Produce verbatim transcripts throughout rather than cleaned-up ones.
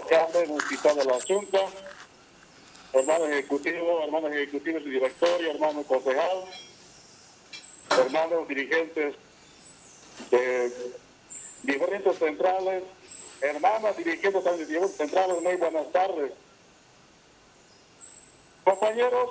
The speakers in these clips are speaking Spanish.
alcalde municipal de la Junta, hermanos ejecutivos, hermanos ejecutivos y directorio, hermanos concejal, hermanos dirigentes de diferentes centrales, hermanas dirigentes de diferentes centrales, muy buenas tardes. Compañeros,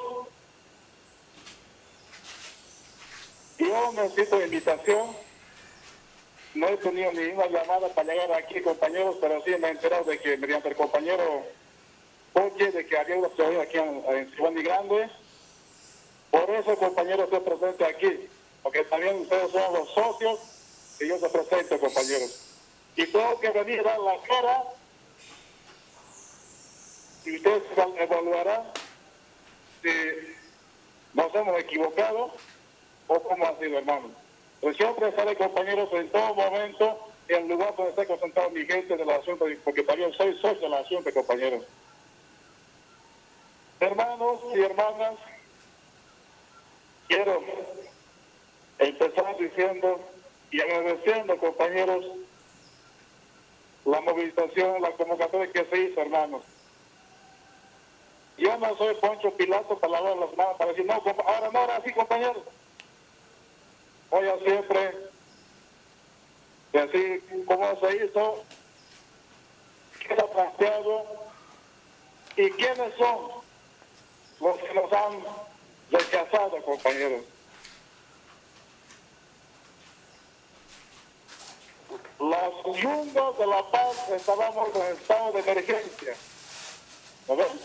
yo necesito invitación. No he tenido ni una llamada para llegar aquí, compañeros, pero sí me he enterado de que mediante el compañero Oye, de que había una ciudad aquí en, en Ciudad Grande. Por eso, compañeros, estoy presente aquí, porque también ustedes son los socios y yo se presento, compañeros. Y tengo que venir a dar la cara y ustedes evaluarán si nos hemos equivocado o cómo ha sido, hermano. Pues siempre estaré, compañeros, en todo momento en el lugar donde está concentrado mi gente de la Junta, porque también soy socio de la Junta, compañeros. Hermanos y hermanas, quiero empezar diciendo y agradeciendo, compañeros, la movilización, la convocatoria que se hizo, hermanos. Yo no soy Poncho Pilato para lavar las manos, para decir, no, ahora no, ahora sí, compañeros. Voy a siempre, y así como se hizo, queda planteado, y quiénes son los que nos han rechazado, compañeros. Las yungas de La Paz estábamos en estado de emergencia. ¿No ven?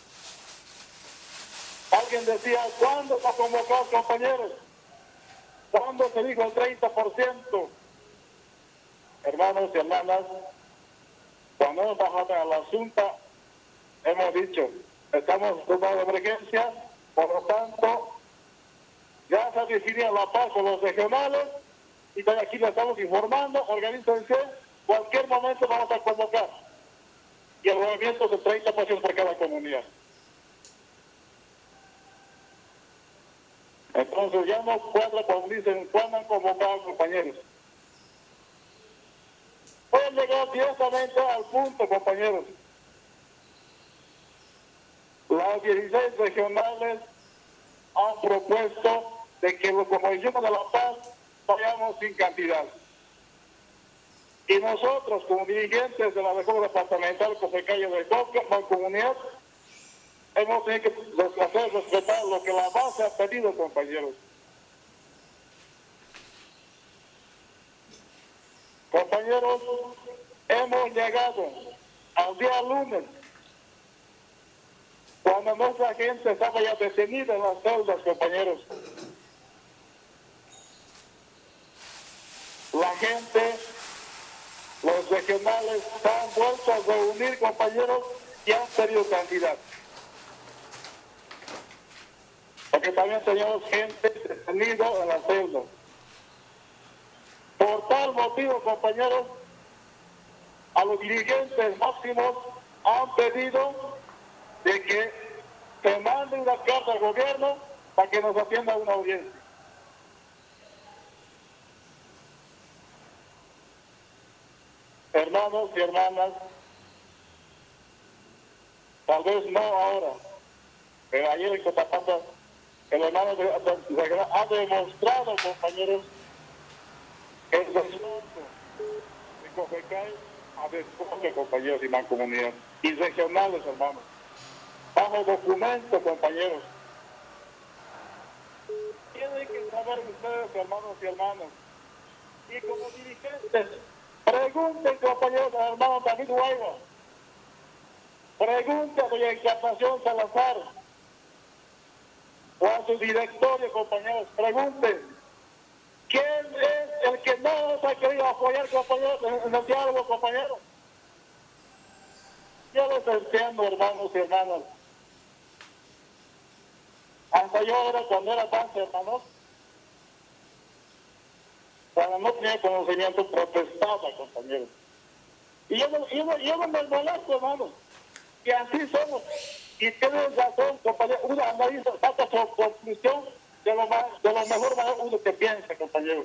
Alguien decía, ¿cuándo se convocó, compañeros? ¿Cuándo se dijo el treinta por ciento? Hermanos y hermanas, cuando hemos bajado a la Junta, hemos dicho, estamos en estado de emergencia, por lo tanto, ya se definió La Paz con los regionales, y desde aquí le estamos informando, organícense, cualquier momento vamos a convocar. Y el movimiento es del treinta por ciento por cada comunidad. Entonces ya no cuadra cuando dicen, ¿cuándo han convocado, compañeros? Pueden llegar directamente al punto, compañeros. Las dieciséis regionales han propuesto de que los comisiones de La Paz vayamos sin cantidad. Y nosotros, como dirigentes de la región departamental Cofecalle de Coca, la comunidad, hemos tenido que hacer respetar lo que la base ha pedido, compañeros. Compañeros, hemos llegado al día lunes, cuando nuestra gente estaba ya detenida en las celdas, compañeros. La gente, los regionales, se han vuelto a reunir, compañeros, y han pedido cantidad. Porque también teníamos gente detenida en las celdas. Por tal motivo, compañeros, a los dirigentes máximos han pedido de que se mande una carta al gobierno para que nos atienda una audiencia. Hermanos y hermanas, tal vez no ahora, pero ayer en Cotapata, el hermano de, de, de, ha demostrado, compañeros, el esfuerzo de Cofecay a desfoque, compañeros y mancomunidad, y regionales, hermanos. Bajo documento, compañeros. Tienen que saber ustedes, hermanos y hermanas, y como dirigentes, pregunten, compañeros, al hermano David Guayba, pregunten a doña Encarnación Salazar, o a su directorio, compañeros, pregunten, ¿quién es el que no nos ha querido apoyar, compañeros, en el diálogo, compañeros? Yo les entiendo, hermanos y hermanas. Hasta yo era, cuando era tanto, hermanos, cuando no tenía conocimiento, protestaba, compañeros. Y yo no, yo no, yo no me molesto, hermanos, que así somos. Y tienen razón, compañeros, uno analiza, saca su conclusión de lo, más, de lo mejor más uno que piensa, compañeros.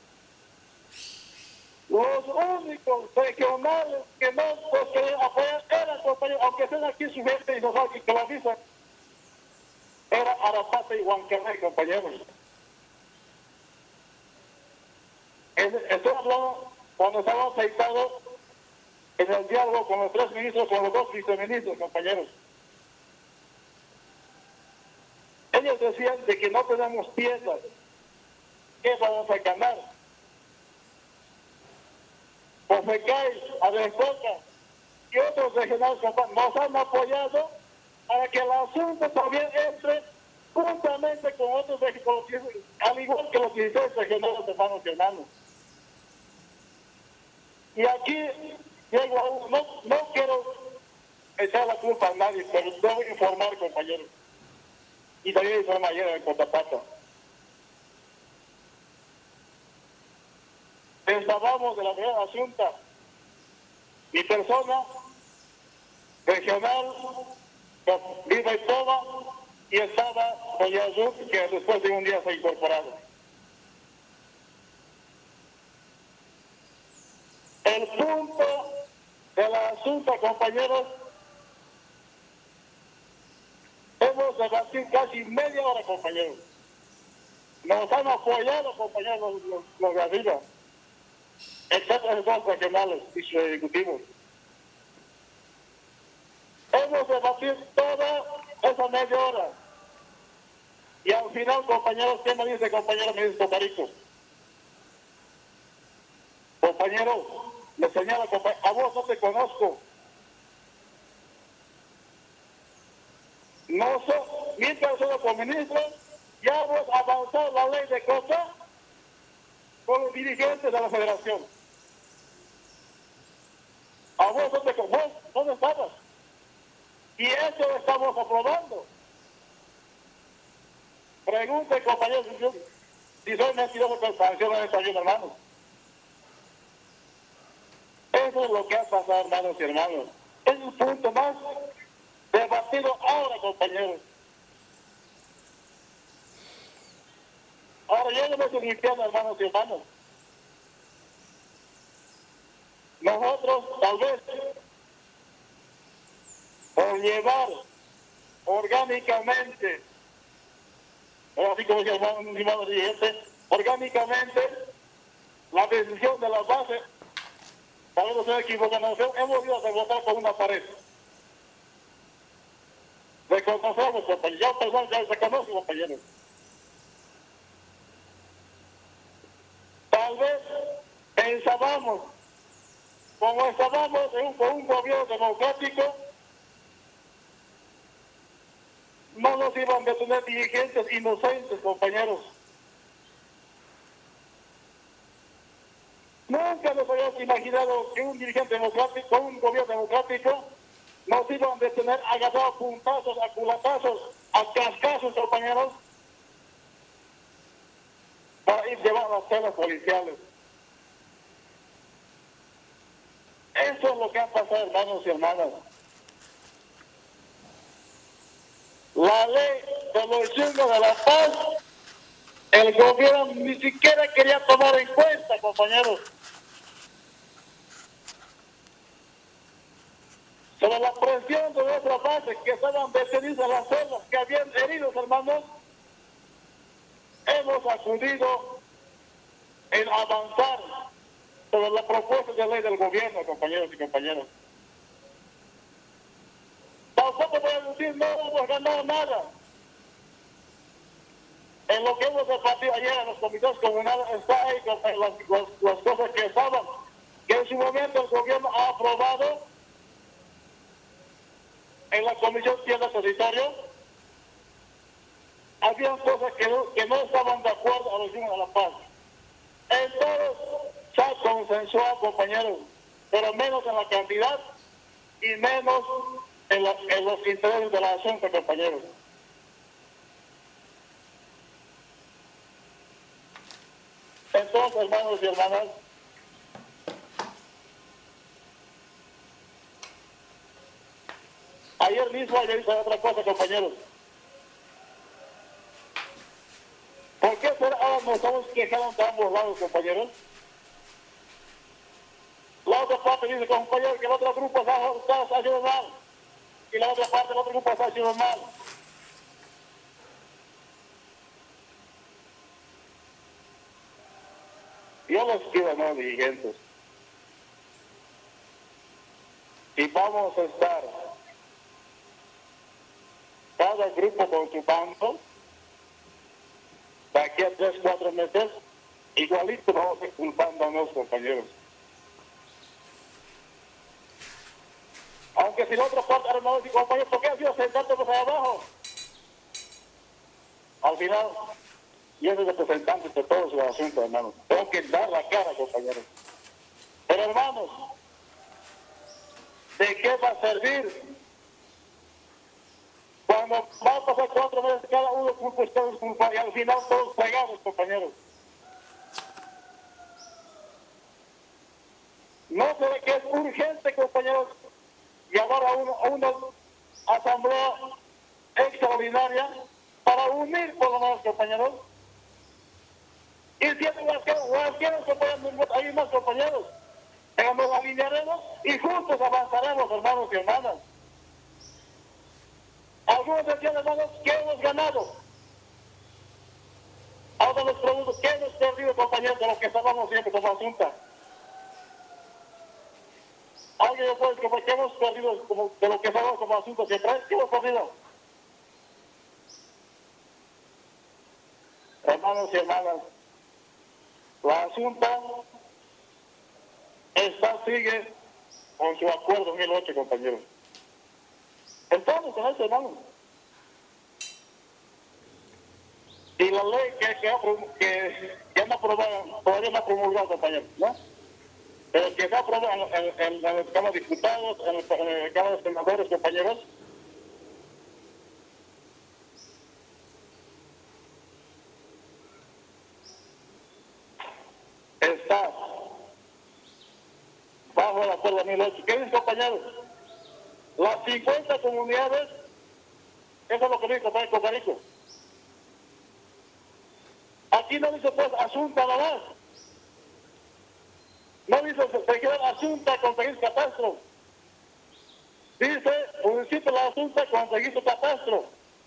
Los únicos regionales que no nos quieren apoyar aunque estén aquí su gente y nosotros que lo avisan, era Arapata y Huancaray, compañeros. Estoy hablando cuando estaba aceitado en el diálogo con los tres ministros, con los dos viceministros, compañeros. Ellos decían de que no tenemos piezas, ¿qué vamos a ganar? Ofecay, Adecoca y otros regionales nos han apoyado para que el asunto también entre juntamente con otros regionales, al igual que los dieciséis regionales hermanos y hermanos. Y aquí llego a uno, no, no quiero echar la culpa a nadie, pero debo informar, compañeros. Y también informé ayer en Cotapaca. Pensábamos de la primera asunta, mi persona, regional, viva y toda, y estaba Oyazú, que después de un día se ha incorporado. El punto del asunto, compañeros, hemos debatido casi media hora, compañeros. Nos han apoyado, compañeros, los, los, los de arriba, excepto los dos regionales y sus ejecutivos. Hemos debatido toda esa media hora. Y al final, compañeros, ¿qué me dice, compañero? Me dice Coparico. Compañero, le señala, compañero, a vos no te conozco. No sé, mientras soy como ministro, ya hemos avanzado la ley de cota con los dirigentes de la federación. A vos no te conozco, ¿dónde estabas? Y eso lo estamos aprobando. Pregunte, compañeros, si soy mentiroso con sanciones de esta ayuda, hermanos. Eso es lo que ha pasado, hermanos y hermanos. Es un punto más debatido ahora, compañeros. Ahora yo no me estoy limpiando, hermanos y hermanos. Nosotros, tal vez, por llevar orgánicamente, así como dice el hermano dirigente, orgánicamente, la decisión de la base, tal vez no se equivocan, hemos ido a votar con una pared. Reconocemos, compañeros, ya personas ya se conocen, compañeros. Tal vez pensábamos, como estábamos en un, con un gobierno democrático, no nos iban a detener dirigentes inocentes, compañeros. Nunca nos habíamos imaginado que un dirigente democrático, un gobierno democrático, nos iban a detener agarrados a puntazos, a culatazos, a cascazos, compañeros, para ir llevar a las celas policiales. Eso es lo que ha pasado, hermanos y hermanas. La ley de los yungos de la paz, el gobierno ni siquiera quería tomar en cuenta, compañeros. Sobre la presión de nuestra base, que estaban detenidos en las celdas, que habían heridos, hermanos, hemos acudido en avanzar sobre la propuesta de ley del gobierno, compañeros y compañeras. Tampoco voy a decir, no hemos ganado nada. En lo que hemos debatido ayer en los comités comunales está ahí las, las, las cosas que estaban, que en su momento el gobierno ha aprobado en la Comisión Tierra Territorio. Había cosas que no, que no estaban de acuerdo a los yungos de la paz. Entonces se ha consensuado, compañeros, pero menos en la cantidad y menos en, la, en los intereses de la asunto, compañeros. Entonces, hermanos y hermanas, ayer mismo ayer hice otra cosa, compañeros. ¿Por qué será ahora nos estamos quejando de ambos lados, compañeros? La otra parte dice, compañero, que el otro grupo está haciendo mal. y la otra parte del otro grupo está haciendo mal. Yo les pido, no, dirigentes, y vamos a estar cada grupo con su bando de aquí a tres, cuatro meses, igualito vamos a ir culpando a los compañeros. Aunque si la otra parte, hermanos y compañeros, ¿por qué han sido sentándonos ahí abajo? Al final, yo soy representante de todos los asuntos, hermanos. Tengo que dar la cara, compañeros. Pero, hermanos, ¿de qué va a servir? Cuando va a pasar cuatro meses, cada uno culpa, ustedes culpa, y al final todos pegados, compañeros. ¿No sé que es urgente, compañeros, llamar a, uno, a una asamblea extraordinaria para unir por lo menos, compañeros? Y si hay cualquier compañeros, hay más compañeros, pero nos alinearemos y juntos avanzaremos, hermanos y hermanas. Algunos decían, hermanos, ¿qué hemos ganado? Ahora les pregunto, ¿qué hemos perdido, compañeros, de lo que estábamos siempre como asunto? Alguien me puede decir, ¿qué hemos perdido como, de lo que estábamos como asunto siempre? ¿Qué hemos perdido? Hermanos y hermanas, la asunta está, sigue con su acuerdo dos mil ocho, compañeros. Entonces, con eso, hermanos. Y la ley que, que, que ya no aprobada, todavía no ha promulgado, compañeros, ¿no? Pero que se ha aprobado en, en, en, en la Cámara de Diputados, en, el, en la Cámara de Senadores, compañeros. Está bajo el acuerdo dos mil ocho. ¿Qué dicen, compañeros? Las cincuenta comunidades, eso es lo que dice compañero Cocarico. Aquí no dice pues asunta nada más. No dice se queda asunta conseguir catastro. Dice municipio la asunta conseguir su catastro.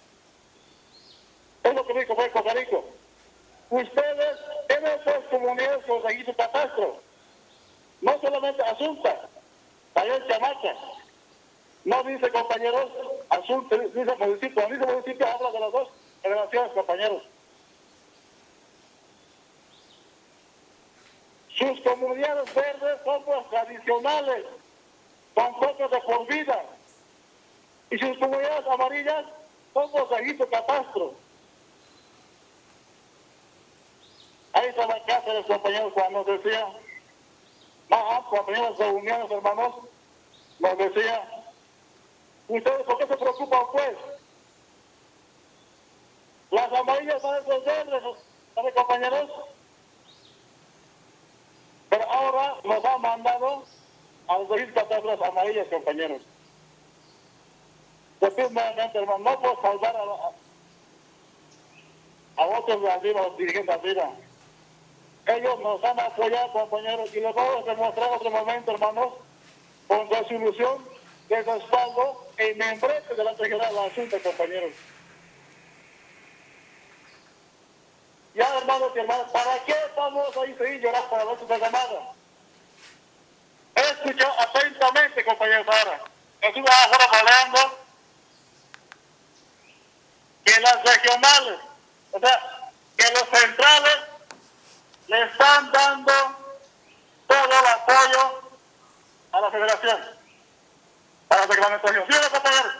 Es lo que dice compañero Cocarico. Ustedes tienen pues comunidades conseguir su catastro. No solamente asunta, también chamaca. No dice, compañeros, asunto, dice municipio. Dice municipio, habla de las dos relaciones, compañeros. Sus comunidades verdes son pues tradicionales, son cosas de por vida. Y sus comunidades amarillas son pues seguido catastro. Ahí estaba Cáceres, compañeros, cuando nos decía, más compañeros de uniones, hermanos, nos decía, ¿ustedes por qué se preocupan, pues? Las amarillas van a ser verdes, ¿sabe, compañeros? Pero ahora nos han mandado a los registros catastros amarillas, compañeros. Repito nuevamente, hermano, no puedo salvar a, a, a otros de arriba, a los dirigentes de arriba. Ellos nos han apoyado, compañeros, y les vamos a demostrar otro momento, hermanos, con resolución de respaldo e membrete de la Secretaría de la Asunta, compañeros. Ya, hermanos y hermanas, ¿para qué vamos a ir seguir llorando para nuestra llamada? He escuchado atentamente, compañeros, ahora. Estuve ahora hablando que las regionales, o sea, que los centrales le están dando todo el apoyo a la federación, a la reglamentación. ¿Sí o no, compañeros?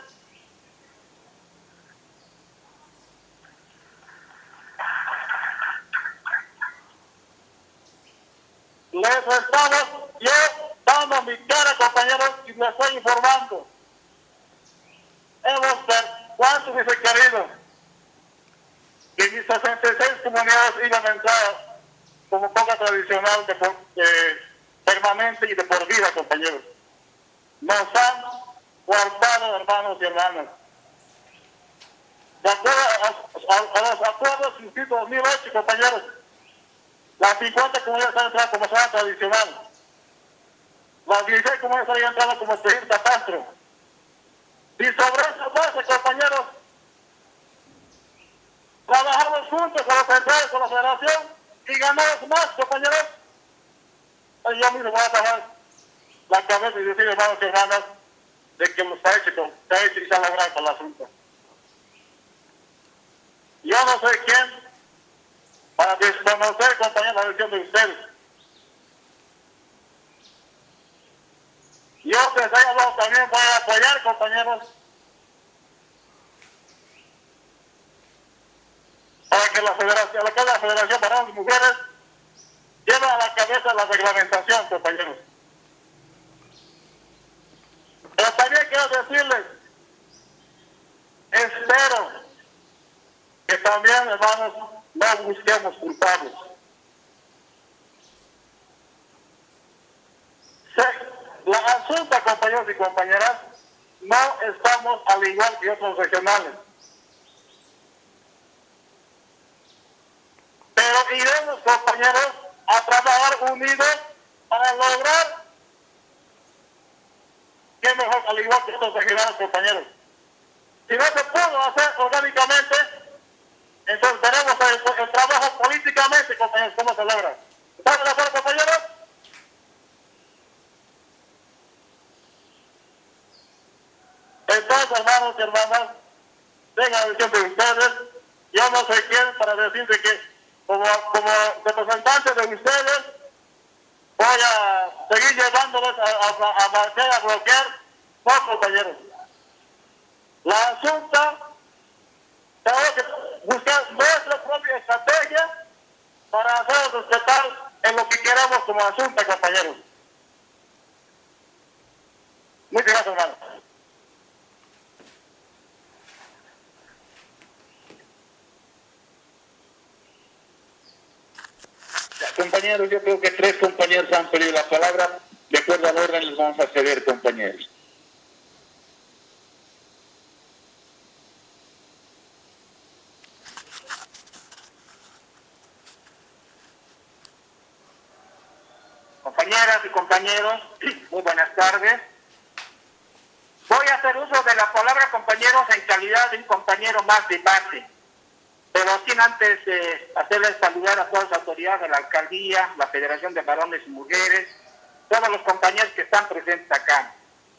Les estamos, yo dando mi cara, compañeros, y les estoy informando. Hemos ver cuántos dice querido. Y mis sesenta y seis comunidades iban a entrar como coca tradicional de, de permanente y de por vida, compañeros. Nos han guardado, hermanos y hermanas. De acuerdo a, a, a los acuerdos inscritos en dos mil ocho, compañeros, las cincuenta comunidades han entrado como zona tradicional. Las dieciséis comunidades han entrado como seguir catastro. Y sobre esa base, compañeros, trabajamos juntos con los centrales, con la federación y ganamos más, compañeros. Pues yo mismo voy a bajar la cabeza y decir, hermanos y hermanas, de que se ha hecho, se ha hecho y se ha logrado con el asunto. Yo no soy quien para desconocer, compañeros, la decisión de ustedes. Yo que les haya hablado también voy a apoyar, compañeros, para que la federación, lo que es la Federación Varones y Mujeres, lleve a la cabeza la reglamentación, compañeros. Pero también quiero decirles, espero que también, hermanos, no busquemos culpables. La asunta, compañeros y compañeras, no estamos al igual que otros regionales. Pero iremos, compañeros, a trabajar unidos para lograr que mejor, al igual que otros regionales, compañeros. Si no se pudo hacer orgánicamente, entonces veremos el, el trabajo políticamente, compañeros, cómo se logra. ¿Están de acuerdo, compañeros? Entonces, hermanos y hermanas, tengan el tiempo de ustedes. Yo no soy quien para decirles que, como, como representante de ustedes, voy a seguir llevándoles a, a, a marcar, a bloquear. No, compañeros. La asunta, tenemos que buscar nuestra propia estrategia para hacer respetar en lo que queremos como asunta, compañeros. Muchas gracias, hermanos. Compañeros, yo creo que tres compañeros han pedido la palabra. De acuerdo al orden, les vamos a ceder, compañeros. Compañeras y compañeros, muy buenas tardes. Voy a hacer uso de la palabra, compañeros, en calidad de un compañero más de base. Pero sin antes eh, hacerles saludar a todas las autoridades de la alcaldía, la Federación de Varones y Mujeres, todos los compañeros que están presentes acá.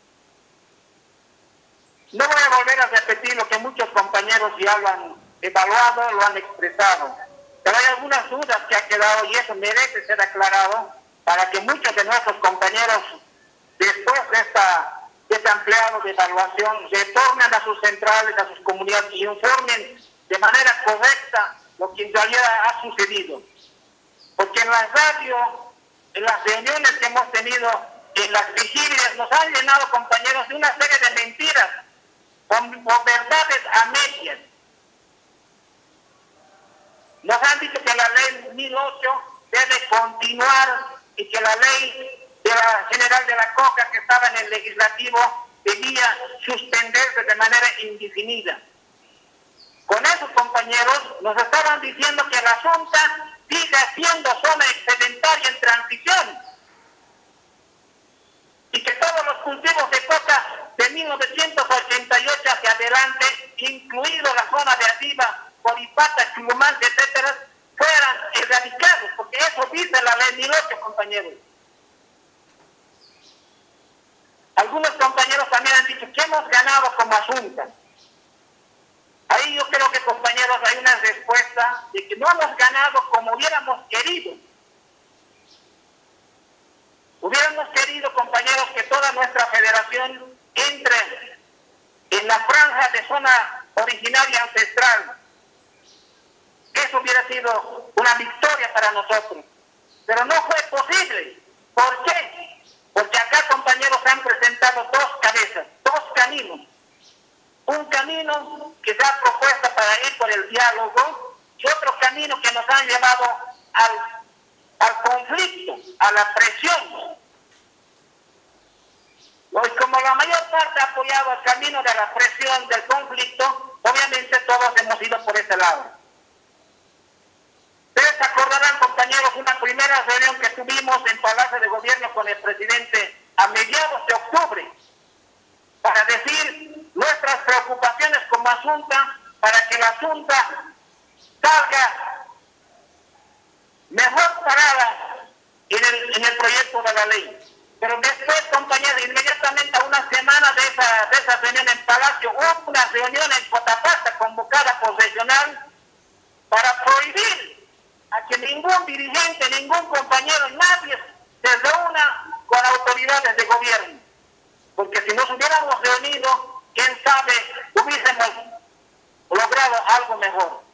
No voy a volver a repetir lo que muchos compañeros ya lo han evaluado, lo han expresado, pero hay algunas dudas que han quedado y eso merece ser aclarado para que muchos de nuestros compañeros, después de, esta, de este ampliado de evaluación, retornen a sus centrales, a sus comunidades y informen de manera correcta lo que en realidad ha sucedido. Porque en la radio, en las reuniones que hemos tenido, en las vigilias, nos han llenado, compañeros, de una serie de mentiras, con, con verdades a medias. Nos han dicho que la ley mil ocho debe continuar y que la ley de la general de la Coca que estaba en el legislativo debía suspenderse de manera indefinida. Con esos compañeros nos estaban diciendo que la Junta sigue siendo zona excedentaria en transición y que todos los cultivos de coca de mil novecientos ochenta y ocho hacia adelante, incluido la zona de arriba, Coripata, Chulumante, etcétera, fueran erradicados, porque eso dice la ley mil ocho, compañeros. Algunos compañeros también han dicho que hemos ganado como Junta. Ahí yo creo que, compañeros, hay una respuesta de que no hemos ganado como hubiéramos querido. Hubiéramos querido, compañeros, que toda nuestra federación entre en la franja de zona originaria ancestral. Eso hubiera sido una victoria para nosotros. Pero no fue posible. ¿Por qué? Porque acá, compañeros, han presentado dos cabezas, dos caminos. Un camino que se ha propuesto para ir por el diálogo y otro camino que nos han llevado al, al conflicto, a la presión. Y como la mayor parte ha apoyado el camino de la presión, del conflicto, obviamente todos hemos ido por ese lado. Ustedes acordarán, compañeros, una primera reunión que tuvimos en Palacio de Gobierno con el presidente a mediados de octubre para decir nuestra preocupaciones como Asunta para que la Asunta salga mejor parada en el, en el proyecto de la ley. Pero después, compañeros, inmediatamente a una semana de esa, de esa reunión en Palacio, hubo una reunión en Cotapaxi convocada por regional para prohibir a que ningún dirigente, ningún compañero, nadie se reúna con autoridades de gobierno. Porque si nos hubiéramos reunido, quién sabe, hubiésemos logrado algo mejor.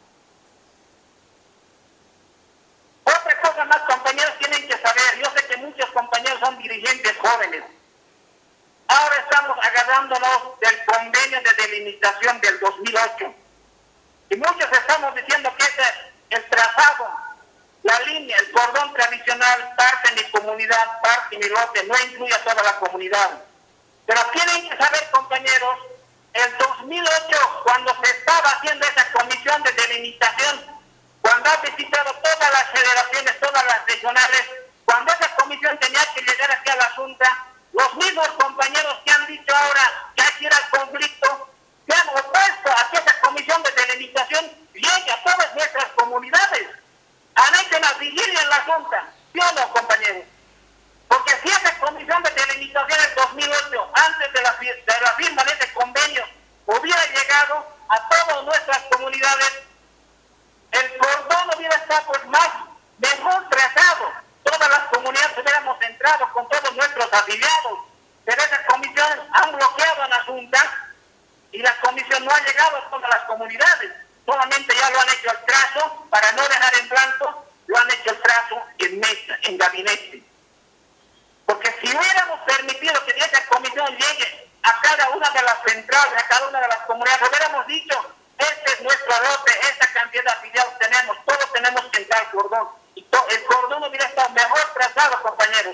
Otra cosa más, compañeros, tienen que saber, yo sé que muchos compañeros son dirigentes jóvenes. Ahora estamos agarrándonos del convenio de delimitación del dos mil ocho. Y muchos estamos diciendo que ese, el trazado, la línea, el cordón tradicional, parte mi comunidad, parte mi lote, no incluye a toda la comunidad. Pero tienen que saber, compañeros, el dos mil ocho, cuando se estaba haciendo esa comisión de delimitación, cuando ha visitado todas las federaciones, todas las regionales, cuando esa comisión tenía que llegar aquí a la Junta, los mismos compañeros que han dicho ahora que hay que ir al conflicto, se han opuesto a que esa comisión de delimitación llegue a todas nuestras comunidades. Han hecho una vigilia en la Junta, ¿sí o no, compañeros? Porque si esa comisión de delimitación en dos mil ocho, antes de la, de la firma de ese convenio, hubiera llegado a todas nuestras comunidades, el cordón hubiera estado pues más, mejor trazado. Todas las comunidades hubiéramos entrado con todos nuestros afiliados. Pero esa comisión han bloqueado a la Junta y la comisión no ha llegado a todas las comunidades. Solamente ya lo han hecho el trazo, para no dejar en blanco, lo han hecho el trazo en mesa, en gabinete. Porque si hubiéramos permitido que esa comisión llegue a cada una de las centrales, a cada una de las comunidades, hubiéramos dicho, este es nuestro lote, esta cantidad de afiliados tenemos, todos tenemos que entrar al cordón. Y to, el cordón hubiera estado mejor trazado, compañeros.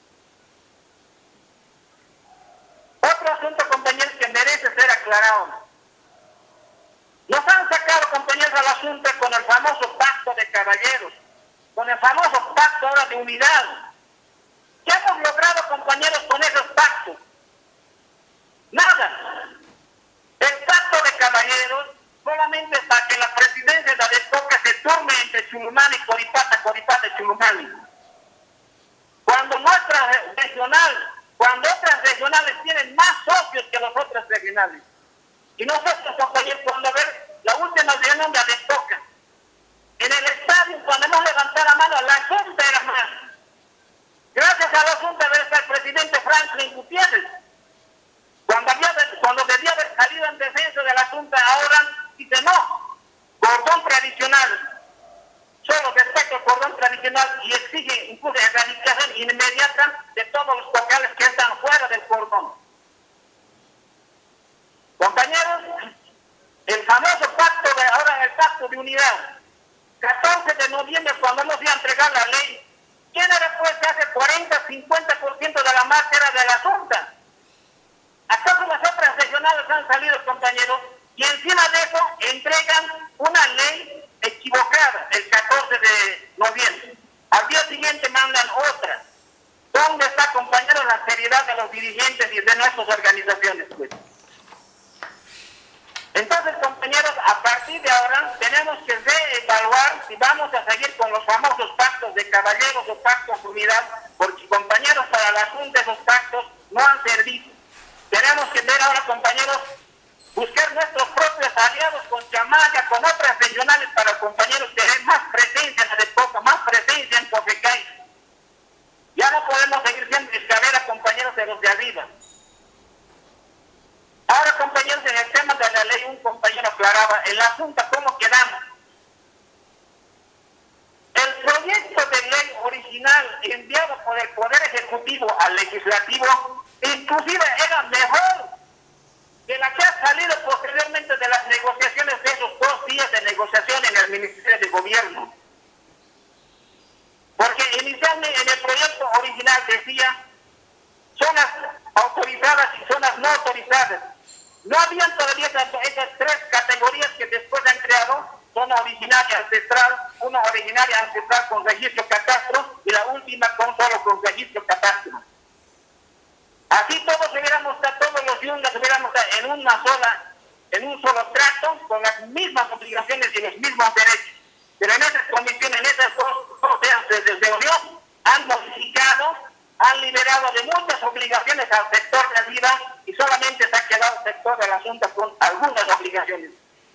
Otro asunto, compañeros, que merece ser aclarado. Nos han sacado, compañeros, al asunto con el famoso pacto de caballeros, con el famoso pacto ahora de unidad. ¿Qué hemos logrado, compañeros, con esos pactos? Nada. El pacto de caballeros solamente para que la presidencia de la Despoca se turne entre Chulumani y Coripata, Coripata y Chulumani. Cuando nuestra regional, cuando otras regionales tienen más socios que las otras regionales. Y nosotros, compañeros, cuando ver la última reunión de la Despoca, en el estadio, cuando hemos levantado la mano, la Junta era más. Gracias a la Junta debe estar el presidente Franklin Gutiérrez. Cuando, había, cuando debía haber salido en defensa de la Junta, ahora dice no, cordón tradicional, solo respecto al cordón tradicional, y exige incluso erradicación inmediata de todos los locales que están fuera del cordón. Compañeros, el famoso pacto de ahora, el pacto de unidad, catorce de noviembre, cuando nos iba a entregar la ley, ¿quién era pues que hace cuarenta, cincuenta por ciento de la marcha era de la Junta? ¿Acaso las otras regionales han salido, compañeros? Y encima de eso entregan una ley equivocada el catorce de noviembre. Al día siguiente mandan otra. ¿Dónde está, compañeros, la seriedad de los dirigentes y de nuestras organizaciones? Pues? Entonces, compañeros, a partir de ahora tenemos que reevaluar si vamos a seguir con los famosos pactos de caballeros o pactos de unidad, porque, compañeros, para la Junta esos pactos no han servido. Tenemos que ver ahora, compañeros, buscar nuestros propios aliados con Chamaya, con otras regionales, para, compañeros, tener más presencia en la Despoca, más presencia en Cofecay. Ya no podemos seguir siendo escalera, compañeros, de los de arriba. Ahora, compañeros, en el tema de la ley, un compañero aclaraba el asunto, ¿cómo quedamos? El proyecto de ley original enviado por el Poder Ejecutivo al Legislativo, inclusive era mejor que la que ha salido posteriormente de las negociaciones de esos dos días de negociación en el Ministerio de Gobierno. Porque inicialmente en el proyecto original decía zonas autorizadas y zonas no autorizadas. No habían todavía esas, esas tres categorías que después han creado, zona originaria ancestral, una originaria ancestral con registro catastro y la última con solo con registro catastro. Así todos hubiéramos estado, todos los yungas hubiéramos estado en una sola en un solo trato, con las mismas obligaciones y los mismos derechos. Pero en esas condiciones, en esas dos, dos desde de unión, han modificado, han liberado de muchas obligaciones al sector de arriba y solamente se ha quedado el sector de la Junta con algunas obligaciones.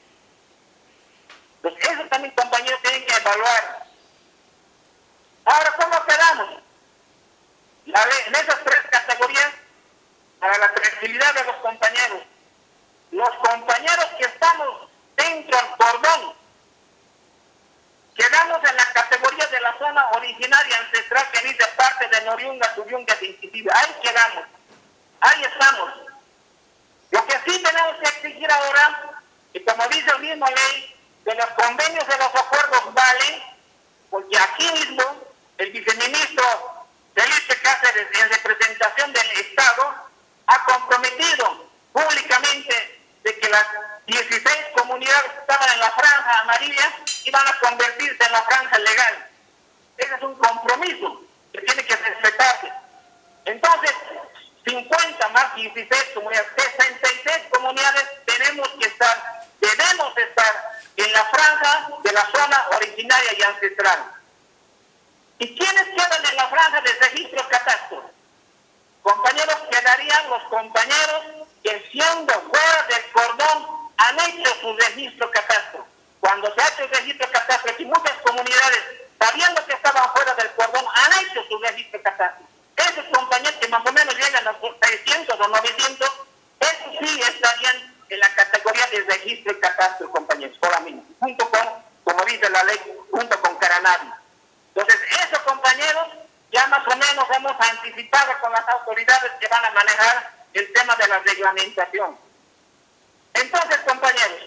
Pues eso también, compañeros, tienen que evaluar. Ahora, ¿cómo quedamos? La ley, en esas tres categorías, para la tranquilidad de los compañeros, los compañeros que estamos dentro del cordón, quedamos en la categoría de la zona originaria ancestral que dice parte de Noriunga, Suyunga, Tinquitiba. Ahí quedamos, ahí estamos. Lo que sí tenemos que exigir ahora, y como dice la misma ley, que los convenios de los acuerdos valen, porque aquí mismo el viceministro Felipe Cáceres, en representación del Estado, ha comprometido públicamente de que las dieciséis comunidades que estaban en la franja amarilla iban a convertirse en la franja legal. Ese es un compromiso que tiene que respetarse. Entonces, cincuenta más dieciséis comunidades, sesenta y seis comunidades tenemos que estar, debemos estar en la franja de la zona originaria y ancestral. ¿Y quiénes quedan en la franja de registro catastro? Compañeros, quedarían los compañeros que siendo fuera del cordón han hecho su registro catastro. Cuando se ha hecho el registro catastro, y muchas comunidades, sabiendo que estaban fuera del cordón, han hecho su registro catastro. Esos compañeros que más o menos llegan a seiscientos o novecientos, esos sí estarían en la categoría de registro catastro, compañeros, solamente, junto con, como dice la ley, junto con Caranavi. Entonces, esos compañeros ya más o menos hemos anticipado con las autoridades que van a manejar el tema de la reglamentación. Entonces, compañeros,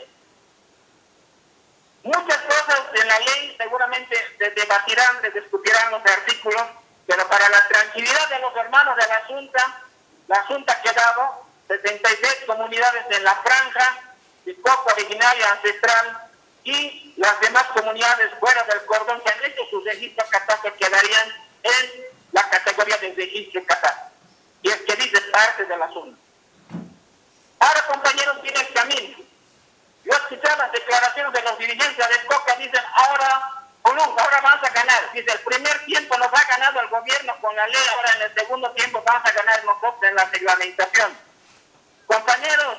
muchas cosas en la ley seguramente se debatirán, se discutirán los artículos, pero para la tranquilidad de los hermanos de la Junta, la Junta ha quedado sesenta y seis comunidades en la franja de Coco originaria ancestral y las demás comunidades fuera del cordón que han hecho su registro catastro quedarían en la categoría de registro catastro. Y es que dice parte de la zona. Ahora, compañeros, viene el camino. Yo escuché las declaraciones de los dirigentes de Coca, dicen, ahora, ahora vamos a ganar. Dice, el primer tiempo nos ha ganado el gobierno con la ley, ahora en el segundo tiempo vamos a ganar nosotros en la reglamentación. Compañeros,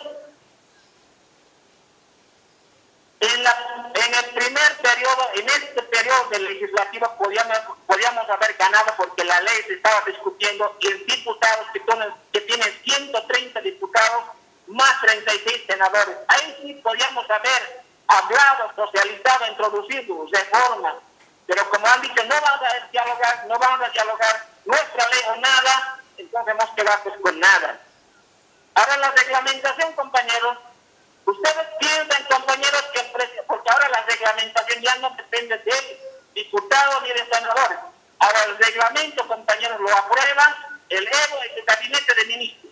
en, la, en el primer periodo, en este periodo del legislativo podíamos, podíamos haber ganado porque la ley se estaba discutiendo y el diputados que tienen, que tienen ciento treinta diputados más treinta y seis senadores. Ahí sí podíamos haber hablado, socializado, introducido reformas, pero como han dicho, no vamos a dialogar, no vamos a dialogar nuestra ley o nada, entonces hemos quedado pues con nada. Ahora la reglamentación, compañeros, ustedes piensan, compañeros, que porque ahora la reglamentación ya no depende de diputados ni de senadores. Ahora el reglamento, compañeros, lo aprueba el Evo y el gabinete de ministros.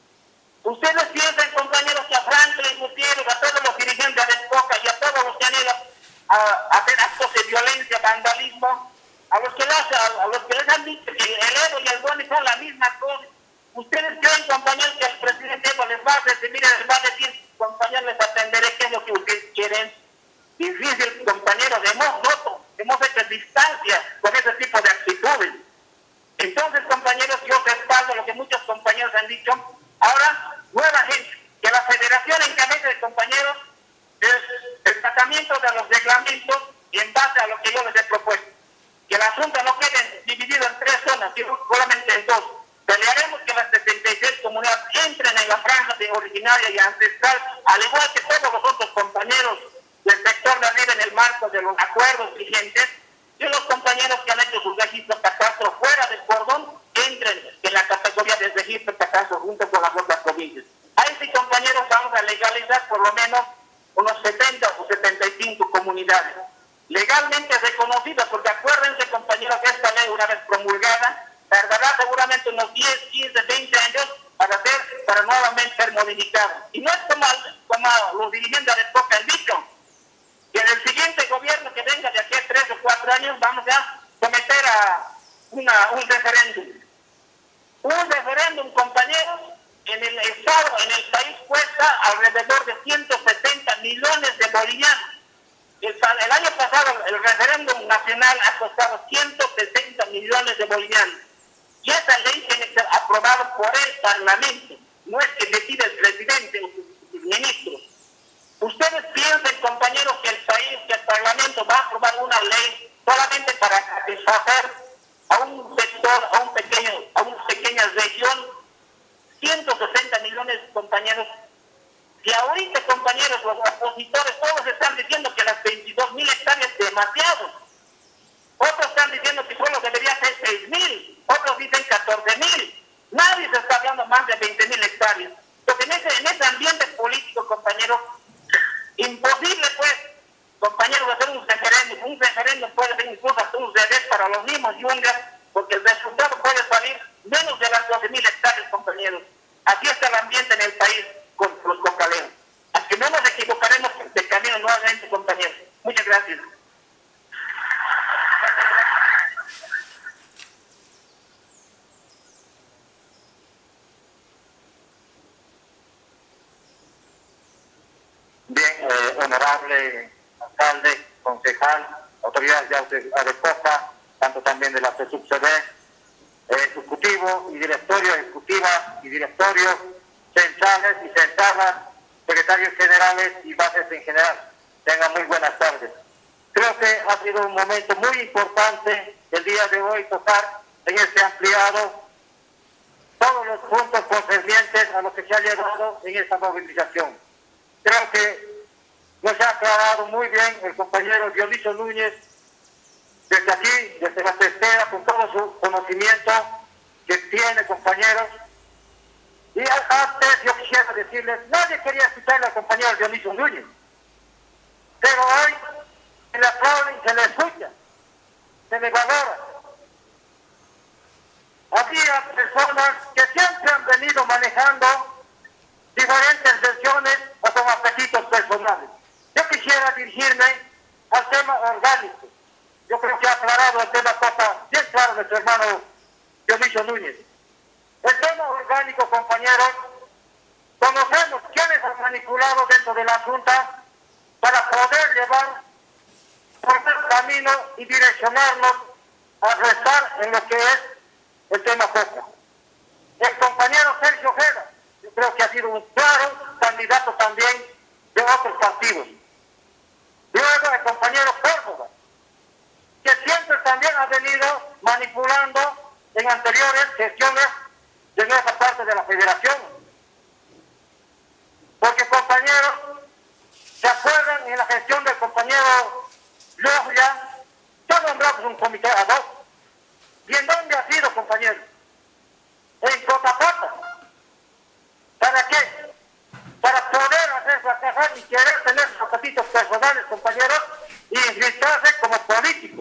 Ustedes piensan, compañeros, que a Franklin Gutiérrez, a todos los dirigentes de Coca y a todos los que han ido a, a hacer actos de violencia, vandalismo, a los que les, a, a los que les han dicho que el Evo y el Boni son la misma cosa. ¿Ustedes creen, compañeros, que el presidente Evo les va a recibir y les va a decir, compañeros, les atenderé qué es lo que ustedes quieren? Difícil, compañeros, hemos roto, hemos hecho distancia con ese tipo de actitudes. Entonces, compañeros, yo respaldo lo que muchos compañeros han dicho. Ahora, nueva gente, que la federación encabece de compañeros el, el tratamiento de los reglamentos y en base a lo que yo les he propuesto. Que la Junta no quede dividido en tres zonas, sino solamente en dos. Pelearemos que las sesenta y seis comunidades entren en la franja de originaria y ancestral, al igual que todos los otros compañeros del sector de arriba en el marco de los acuerdos vigentes, y los compañeros que han hecho su registro catastro fuera del cordón entren en la categoría de registro catastro junto con las otras provincias. Ahí sí, compañeros, vamos a legalizar por lo menos unos setenta o setenta y cinco comunidades legalmente reconocidas, porque acuérdense, compañeros, que esta ley, una vez promulgada, tardará seguramente unos diez, quince, veinte años para ser, para nuevamente ser modificada. Y no es como, como los dirigentes de Coca han dicho, que en el siguiente gobierno que venga de aquí a tres o cuatro años vamos a someter a una, un referéndum. Un referéndum, compañeros, en el Estado, en el país cuesta alrededor de ciento setenta bolivianos. El, el año pasado el referéndum nacional ha costado ciento sesenta millones de bolivianos. Y esa ley tiene que ser aprobada por el Parlamento. No es que decida el presidente o sus ministros. Ustedes piensen, compañeros, que el país, que el Parlamento va a aprobar una ley solamente para satisfacer a un sector, a un pequeño, a una pequeña región. ciento sesenta millones, compañeros. Y ahorita, compañeros, los opositores todos están diciendo que las veintidós mil hectáreas es demasiado. Otros están diciendo que solo debería ser seis mil, otros dicen catorce mil. Nadie se está hablando más de veinte mil hectáreas. Porque en ese, en ese ambiente político, compañeros, imposible, pues, compañeros, hacer un referéndum. Un referéndum puede ser incluso hasta un revés para los mismos yungas, porque el resultado puede salir menos de las doce mil hectáreas, compañeros. Así está el ambiente en el país con los cocaleros. Así que no nos equivocaremos de camino nuevamente, compañeros. Muchas gracias. Bien, eh, honorable alcalde, concejal, autoridades de Arecopa, tanto también de la C E S U C B, ejecutivo y directorio, ejecutiva y directorio, centrales y centralas, secretarios generales y bases en general. Tengan muy buenas tardes. Creo que ha sido un momento muy importante el día de hoy tocar en este ampliado todos los puntos concernientes a lo que se ha llegado en esta movilización. Creo que nos ha aclarado muy bien el compañero Dionisio Núñez desde aquí, desde la tercera, con todo su conocimiento que tiene, compañeros. Y antes yo quisiera decirles, nadie quería escuchar al compañero Dionisio Núñez, pero hoy se le aplauden, se le escucha, se le valora. Había personas que siempre han venido manejando diferentes versiones o con apetitos personales. Yo quisiera dirigirme al tema orgánico. Yo creo que ha aclarado el tema cosa bien claro nuestro hermano Dionisio Núñez. El tema orgánico, compañeros, conocemos quiénes han manipulado dentro de la Junta para poder llevar por el camino y direccionarnos a restar en lo que es el tema Coca. El compañero Sergio Ojeda, yo creo que ha sido un claro candidato también de otros partidos. Luego el compañero Córdoba, que siempre también ha venido manipulando en anteriores gestiones de nuestra parte de la federación. Porque, compañeros, ¿se acuerdan en la gestión del compañero Logia? Ya nombramos un comité ad hoc. ¿Y en dónde ha sido, compañeros? En Cotapata. ¿Para qué? Para poder hacer fracasar y querer tener sus apetitos personales, compañeros, y infiltrarse como políticos.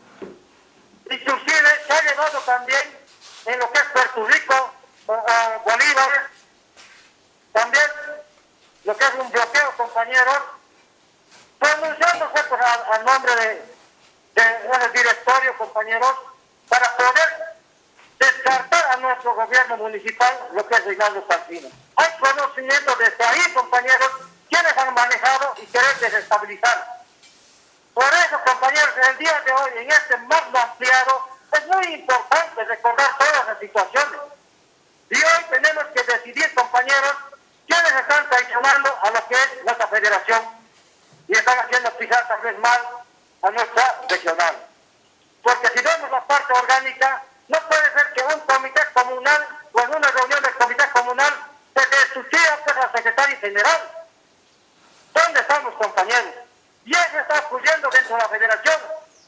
Inclusive se ha llevado también en lo que es Puerto Rico, uh, Bolívar, también lo que es un bloqueo, compañeros, pronunciándose pues, al nombre de, de, del directorio, compañeros, para poder descartar a nuestro gobierno municipal lo que es Reinaldo Santino. Hay conocimiento desde ahí, compañeros, quienes han manejado y querer desestabilizar. Por eso, compañeros, el día de hoy, en este magno ampliado, es muy importante recordar todas las situaciones. Y hoy tenemos que decidir, compañeros, quiénes están traicionando a lo que es nuestra federación y están haciendo pisar tal vez mal a nuestra regional. Porque si vemos la parte orgánica, no puede ser que un comité comunal o en una reunión del comité comunal se destituya pues, la secretaria general. ¿Dónde estamos, compañeros? Y eso está ocurriendo dentro de la federación.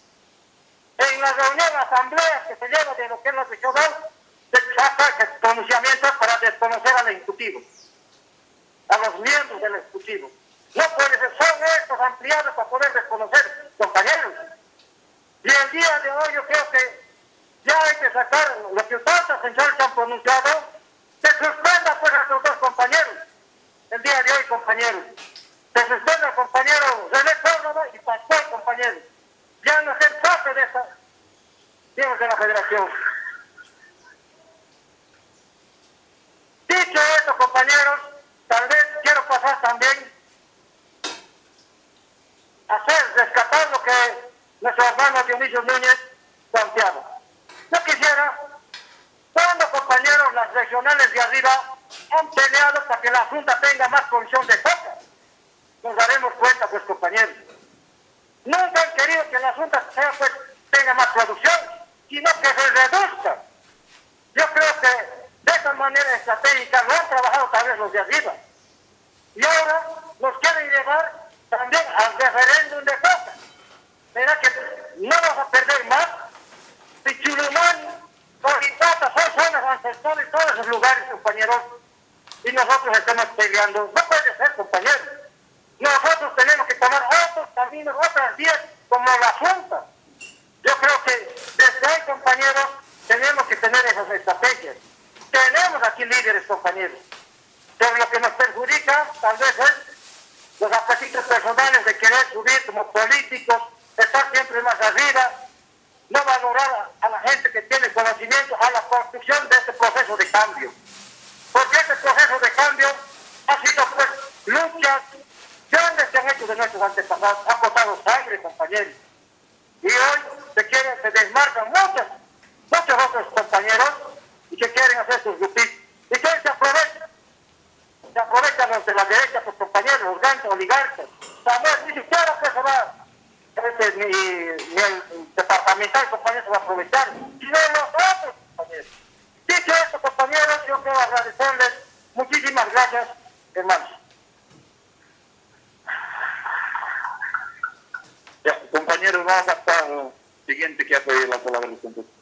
En la reunión, asambleas que se lleva de lo que es la regional, se saca pronunciamientos para desconocer al ejecutivo, a los miembros del ejecutivo. No puede ser, son estos ampliados para poder desconocer, compañeros. Y el día de hoy yo creo que ya hay que sacar lo que tantas centrales se han pronunciado, se suspenda pues a estos dos compañeros. El día de hoy, compañeros. Se suspende al compañero René Córdoba y Pascual, compañeros. Ya no ser parte de esta, miembros de la federación. Dicho esto, compañeros, tal vez quiero pasar también hermano Dionisio Núñez Santiago. Yo quisiera, cuando compañeros, las regionales de arriba han peleado para que la Junta tenga más producción de coca. Nos daremos cuenta, pues, compañeros. Nunca han querido que la Junta sea, pues, tenga más producción, sino que se reduzca. Yo creo que de esa manera estratégica lo han trabajado tal vez los de arriba. Y ahora nos quieren llevar también al referéndum de coca. ¿Será que no vamos a perder más? Pichulumán, Oripata, son zonas ancestrales, todos esos lugares, compañeros, y nosotros estamos peleando. No puede ser, compañeros. Nosotros tenemos que tomar otros caminos, otras vías, como la Junta. Yo creo que desde ahí, compañeros, tenemos que tener esas estrategias. Tenemos aquí líderes, compañeros. Pero lo que nos perjudica, tal vez, es los apetitos personales de querer subir como políticos, estar siempre más arriba, no valorar a la gente que tiene conocimiento, a la construcción de este proceso de cambio. Porque este proceso de cambio ha sido, pues, luchas grandes que han hecho de nuestros antepasados, ha costado sangre, compañeros. Y hoy se quieren, se desmarcan muchos, muchos otros compañeros y que quieren hacer sus grupitos. Y que se aprovechan. Se aprovechan los de la derecha, pues, compañeros, los grandes oligarcas. También ni siquiera que se va, este, ni, ni el departamental, compañero, se va a aprovechar, sino los otros, compañeros. Dicho esto, compañeros, yo quiero agradecerles. Muchísimas gracias, hermanos. Ya, compañeros, vamos hasta el siguiente que ha pedido la palabra.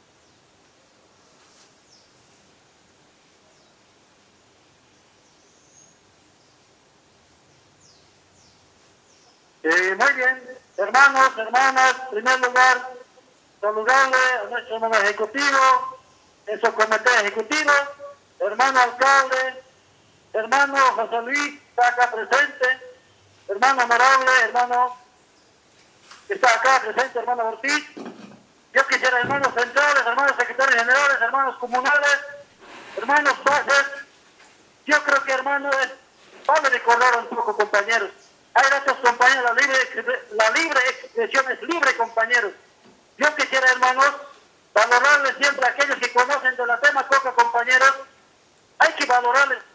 Eh, muy bien, hermanos, hermanas, en primer lugar, saludarle a nuestro hermano ejecutivo, en su comité ejecutivo, hermano alcalde, hermano José Luis, está acá presente, hermano honorable, hermano que está acá presente, hermano Ortiz. Yo quisiera, hermanos centrales, hermanos secretarios generales, hermanos comunales, hermanos pases. Yo creo que, hermanos, vale recordar un poco, compañeros. Hay otros compañeros, la libre, la libre expresión es libre, compañeros. Yo quisiera, hermanos, valorarles siempre a aquellos que conocen de la tema coca, compañeros. Hay que valorarles